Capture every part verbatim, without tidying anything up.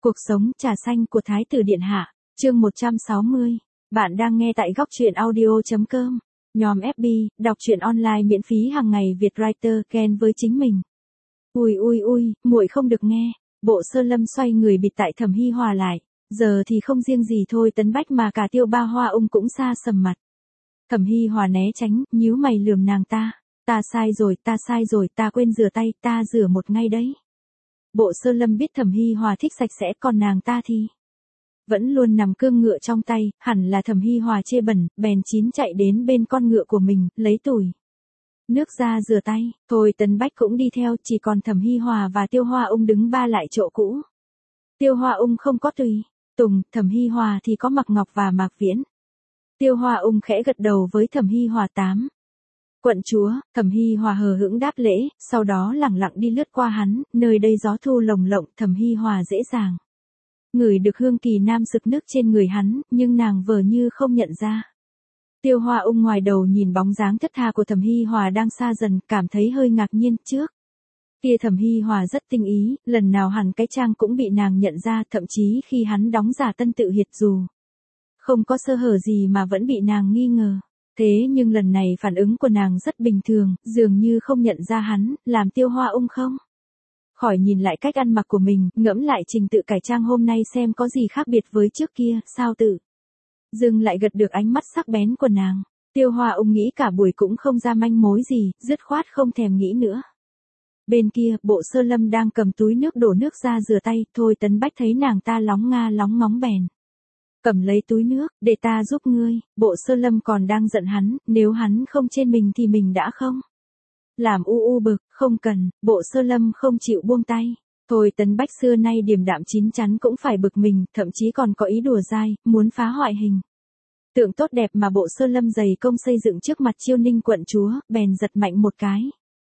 Cuộc sống trà xanh của Thái tử Điện Hạ, chương một trăm sáu mươi. Bạn đang nghe tại góc truyện audio chấm com. Nhóm ép bê, đọc truyện online miễn phí hàng ngày Việt Writer Ken với chính mình. Ui ui ui, muội không được nghe. Bộ Sơ Lâm xoay người bịt tại Thẩm Hi Hòa lại. Giờ thì không riêng gì thôi Tấn Bách mà cả Tiêu Ba Hoa Ung cũng xa sầm mặt. Thẩm Hi Hòa né tránh, nhíu mày lườm nàng ta. Ta sai rồi, ta sai rồi, ta quên rửa tay, ta rửa một ngay đấy. Bộ Sơ Lâm biết Thẩm Hi Hòa thích sạch sẽ, còn nàng ta thì vẫn luôn nằm cương ngựa trong tay, hẳn là Thẩm Hi Hòa chê bẩn, bèn chín chạy đến bên con ngựa của mình, lấy tủi nước ra rửa tay. Thôi Tấn Bách cũng đi theo, chỉ còn Thẩm Hi Hòa và Tiêu Hoa Ung đứng ba lại chỗ cũ. Tiêu Hoa Ung không có Tùy Tùng, Thẩm Hi Hòa thì có Mạc Ngọc và Mạc Viễn. Tiêu Hoa Ung khẽ gật đầu với Thẩm Hi Hòa tám. Quận chúa, Thẩm Hi Hòa hờ hững đáp lễ, sau đó lẳng lặng đi lướt qua hắn, nơi đây gió thu lồng lộng, Thẩm Hi Hòa dễ dàng ngửi được hương kỳ nam sực nước trên người hắn, nhưng nàng vờ như không nhận ra. Tiêu Hoa Ung ngoài đầu nhìn bóng dáng thất tha của Thẩm Hi Hòa đang xa dần, cảm thấy hơi ngạc nhiên. Trước kia Thẩm Hi Hòa rất tinh ý, lần nào hẳn cái trang cũng bị nàng nhận ra, thậm chí khi hắn đóng giả tân tự hiệt dù không có sơ hở gì mà vẫn bị nàng nghi ngờ. Thế nhưng lần này phản ứng của nàng rất bình thường, dường như không nhận ra hắn, làm Tiêu Hoa Ung không khỏi nhìn lại cách ăn mặc của mình, ngẫm lại trình tự cải trang hôm nay xem có gì khác biệt với trước kia, sao tự dưng lại gật được ánh mắt sắc bén của nàng. Tiêu Hoa Ung nghĩ cả buổi cũng không ra manh mối gì, dứt khoát không thèm nghĩ nữa. Bên kia, Bộ Sơ Lâm đang cầm túi nước đổ nước ra rửa tay, thôi Tấn Bách thấy nàng ta lóng nga lóng ngóng bèn cầm lấy túi nước, để ta giúp ngươi. Bộ Sơ Lâm còn đang giận hắn, nếu hắn không trên mình thì mình đã không làm u u bực, không cần. Bộ Sơ Lâm không chịu buông tay. Thôi Tấn Bách xưa nay điềm đạm chín chắn cũng phải bực mình, thậm chí còn có ý đùa dai, muốn phá hoại hình tượng tốt đẹp mà Bộ Sơ Lâm dày công xây dựng trước mặt Chiêu Ninh quận chúa, bèn giật mạnh một cái.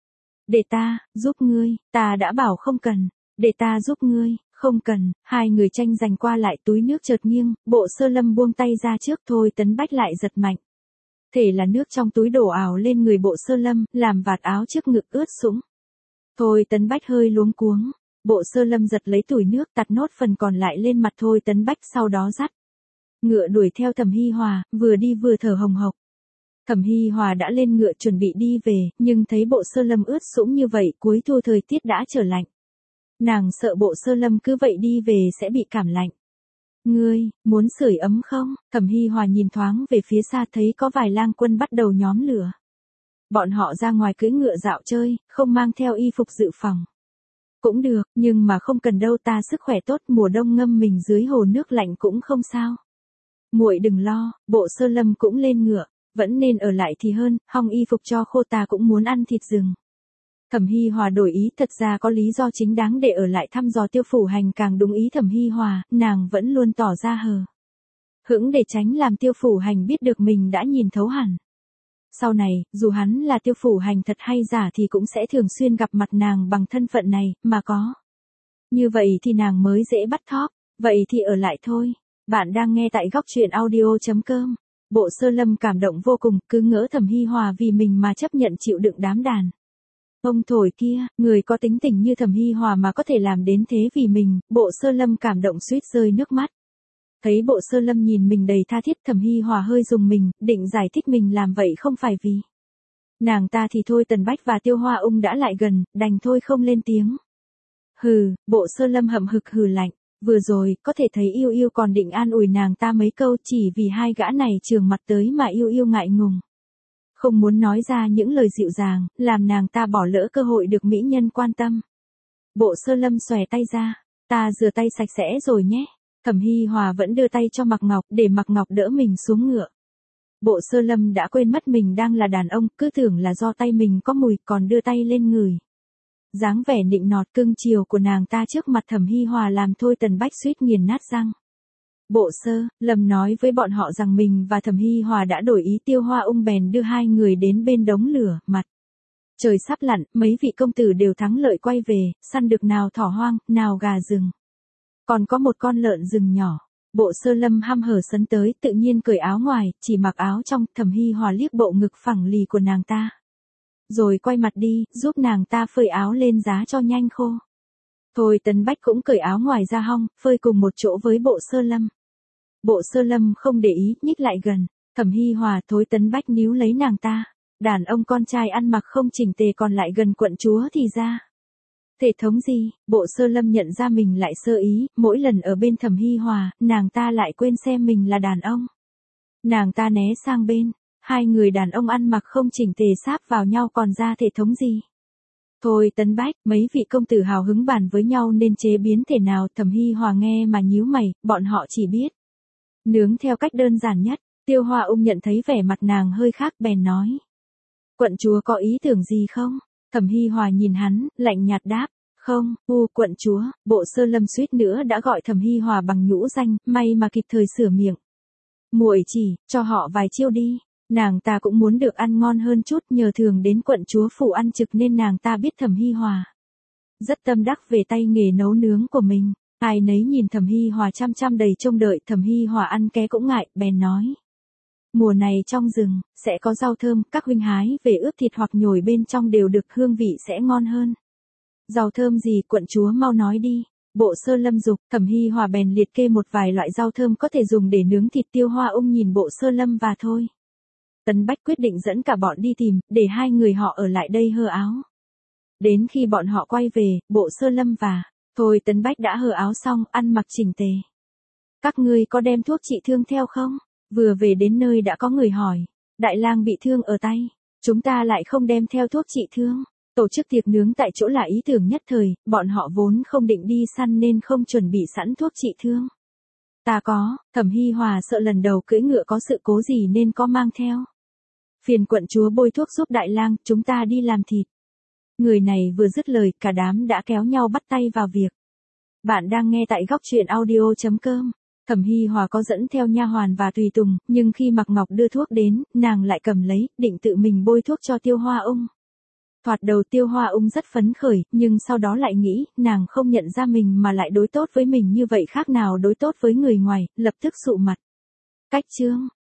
Để ta giúp ngươi, ta đã bảo không cần. Để ta giúp ngươi, không cần. Hai người tranh giành qua lại, túi nước chợt nghiêng, Bộ Sơ Lâm buông tay ra trước, thôi Tấn Bách lại giật mạnh. Thể là nước trong túi đổ ảo lên người Bộ Sơ Lâm, làm vạt áo trước ngực ướt sũng. Thôi Tấn Bách hơi luống cuống. Bộ Sơ Lâm giật lấy tủi nước, tạt nốt phần còn lại lên mặt Thôi Tấn Bách, sau đó dắt ngựa đuổi theo Thẩm Hi Hòa, vừa đi vừa thở hồng hộc. Thẩm Hi Hòa đã lên ngựa chuẩn bị đi về, nhưng thấy Bộ Sơ Lâm ướt sũng như vậy, cuối thu thời tiết đã trở lạnh. Nàng sợ Bộ Sơ Lâm cứ vậy đi về sẽ bị cảm lạnh. Ngươi, muốn sưởi ấm không? Thẩm Hi Hòa nhìn thoáng về phía xa, thấy có vài lang quân bắt đầu nhóm lửa. Bọn họ ra ngoài cưỡi ngựa dạo chơi, không mang theo y phục dự phòng. Cũng được, nhưng mà không cần đâu, ta sức khỏe tốt, mùa đông ngâm mình dưới hồ nước lạnh cũng không sao. Muội đừng lo. Bộ Sơ Lâm cũng lên ngựa, vẫn nên ở lại thì hơn, hong y phục cho khô, ta cũng muốn ăn thịt rừng. Thẩm Hi Hòa đổi ý, thật ra có lý do chính đáng để ở lại thăm dò Tiêu Phủ Hành, càng đúng ý Thẩm Hi Hòa, nàng vẫn luôn tỏ ra hờ hững để tránh làm Tiêu Phủ Hành biết được mình đã nhìn thấu hẳn. Sau này, dù hắn là Tiêu Phủ Hành thật hay giả thì cũng sẽ thường xuyên gặp mặt nàng bằng thân phận này, mà có như vậy thì nàng mới dễ bắt thóp. Vậy thì ở lại thôi. Bạn đang nghe tại góc truyện audio chấm com. Bộ Sơ Lâm cảm động vô cùng, cứ ngỡ Thẩm Hi Hòa vì mình mà chấp nhận chịu đựng đám đàn ông thổi kia, người có tính tình như Thẩm Hi Hòa mà có thể làm đến thế vì mình. Bộ Sơ Lâm cảm động suýt rơi nước mắt. Thấy Bộ Sơ Lâm nhìn mình đầy tha thiết, Thẩm Hi Hòa hơi rùng mình, định giải thích mình làm vậy không phải vì nàng ta thì thôi. Tấn Bách và Tiêu Hoa Ung đã lại gần, đành thôi không lên tiếng. Hừ. Bộ Sơ Lâm hậm hực hừ lạnh. Vừa rồi, có thể thấy Yêu Yêu còn định an ủi nàng ta mấy câu, chỉ vì hai gã này trường mặt tới mà Yêu Yêu ngại ngùng, không muốn nói ra những lời dịu dàng, làm nàng ta bỏ lỡ cơ hội được mỹ nhân quan tâm. Bộ Sơ Lâm xòe tay ra. Ta rửa tay sạch sẽ rồi nhé. Thẩm Hi Hòa vẫn đưa tay cho Mạc Ngọc, để Mạc Ngọc đỡ mình xuống ngựa. Bộ Sơ Lâm đã quên mất mình đang là đàn ông, cứ tưởng là do tay mình có mùi, còn đưa tay lên ngửi. Dáng vẻ nịnh nọt cưng chiều của nàng ta trước mặt Thẩm Hi Hòa làm Thôi Tấn Bách suýt nghiền nát răng. Bộ Sơ Lâm nói với bọn họ rằng mình và Thẩm Hi Hòa đã đổi ý. Tiêu Hoa Ung bèn đưa hai người đến bên đống lửa, mặt trời sắp lặn, mấy vị công tử đều thắng lợi quay về, săn được nào thỏ hoang, nào gà rừng, còn có một con lợn rừng nhỏ. Bộ Sơ Lâm hăm hở sấn tới, tự nhiên cởi áo ngoài, chỉ mặc áo trong. Thẩm Hi Hòa liếc bộ ngực phẳng lì của nàng ta, rồi quay mặt đi, giúp nàng ta phơi áo lên giá cho nhanh khô. Thôi Tấn Bách cũng cởi áo ngoài ra hong, phơi cùng một chỗ với Bộ Sơ Lâm. Bộ Sơ Lâm không để ý, nhích lại gần. Thẩm Hi Hòa, Thôi Tấn Bách níu lấy nàng ta. Đàn ông con trai ăn mặc không chỉnh tề còn lại gần quận chúa thì ra. Thể thống gì, Bộ Sơ Lâm nhận ra mình lại sơ ý, mỗi lần ở bên Thẩm Hi Hòa, nàng ta lại quên xem mình là đàn ông. Nàng ta né sang bên, hai người đàn ông ăn mặc không chỉnh tề sáp vào nhau còn ra thể thống gì. Thôi Tấn Bách, mấy vị công tử hào hứng bàn với nhau nên chế biến thể nào, Thẩm Hi Hòa nghe mà nhíu mày, bọn họ chỉ biết nướng theo cách đơn giản nhất. Tiêu Hoa Ung nhận thấy vẻ mặt nàng hơi khác bèn nói. Quận chúa có ý tưởng gì không? Thẩm Hi Hòa nhìn hắn, lạnh nhạt đáp. Không, u quận chúa, Bộ Sơ Lâm suýt nữa đã gọi Thẩm Hi Hòa bằng nhũ danh, may mà kịp thời sửa miệng. Muội chỉ, cho họ vài chiêu đi. Nàng ta cũng muốn được ăn ngon hơn chút, nhờ thường đến quận chúa phủ ăn trực nên nàng ta biết Thẩm Hi Hòa rất tâm đắc về tay nghề nấu nướng của mình. Ai nấy nhìn Thẩm Hi Hòa chăm chăm đầy trông đợi, Thẩm Hi Hòa ăn ké cũng ngại, bèn nói. Mùa này trong rừng, sẽ có rau thơm, các huynh hái về ướp thịt hoặc nhồi bên trong đều được, hương vị sẽ ngon hơn. Rau thơm gì, quận chúa mau nói đi. Bộ Sơ Lâm dục, Thẩm Hi Hòa bèn liệt kê một vài loại rau thơm có thể dùng để nướng thịt. Tiêu Hoa Ung nhìn Bộ Sơ Lâm và Thôi Tấn Bách quyết định dẫn cả bọn đi tìm, để hai người họ ở lại đây hơ áo. Đến khi bọn họ quay về, Bộ Sơ Lâm và Thôi Tấn Bách đã hơ áo xong, ăn mặc chỉnh tề. Các ngươi có đem thuốc trị thương theo không? Vừa về đến nơi đã có người hỏi. Đại lang bị thương ở tay. Chúng ta lại không đem theo thuốc trị thương. Tổ chức tiệc nướng tại chỗ là ý tưởng nhất thời, bọn họ vốn không định đi săn nên không chuẩn bị sẵn thuốc trị thương. Ta có, Thẩm Hi Hòa sợ lần đầu cưỡi ngựa có sự cố gì nên có mang theo. Phiền quận chúa bôi thuốc giúp đại lang, chúng ta đi làm thịt. Người này vừa dứt lời, cả đám đã kéo nhau bắt tay vào việc. Bạn đang nghe tại góc truyện audio chấm com. Thẩm Hi Hòa có dẫn theo nha hoàn và tùy tùng, nhưng khi Mạc Ngọc đưa thuốc đến, nàng lại cầm lấy, định tự mình bôi thuốc cho Tiêu Hoa Ung. Thoạt đầu Tiêu Hoa Ung rất phấn khởi, nhưng sau đó lại nghĩ, nàng không nhận ra mình mà lại đối tốt với mình như vậy khác nào đối tốt với người ngoài, lập tức sụ mặt. Cách chương,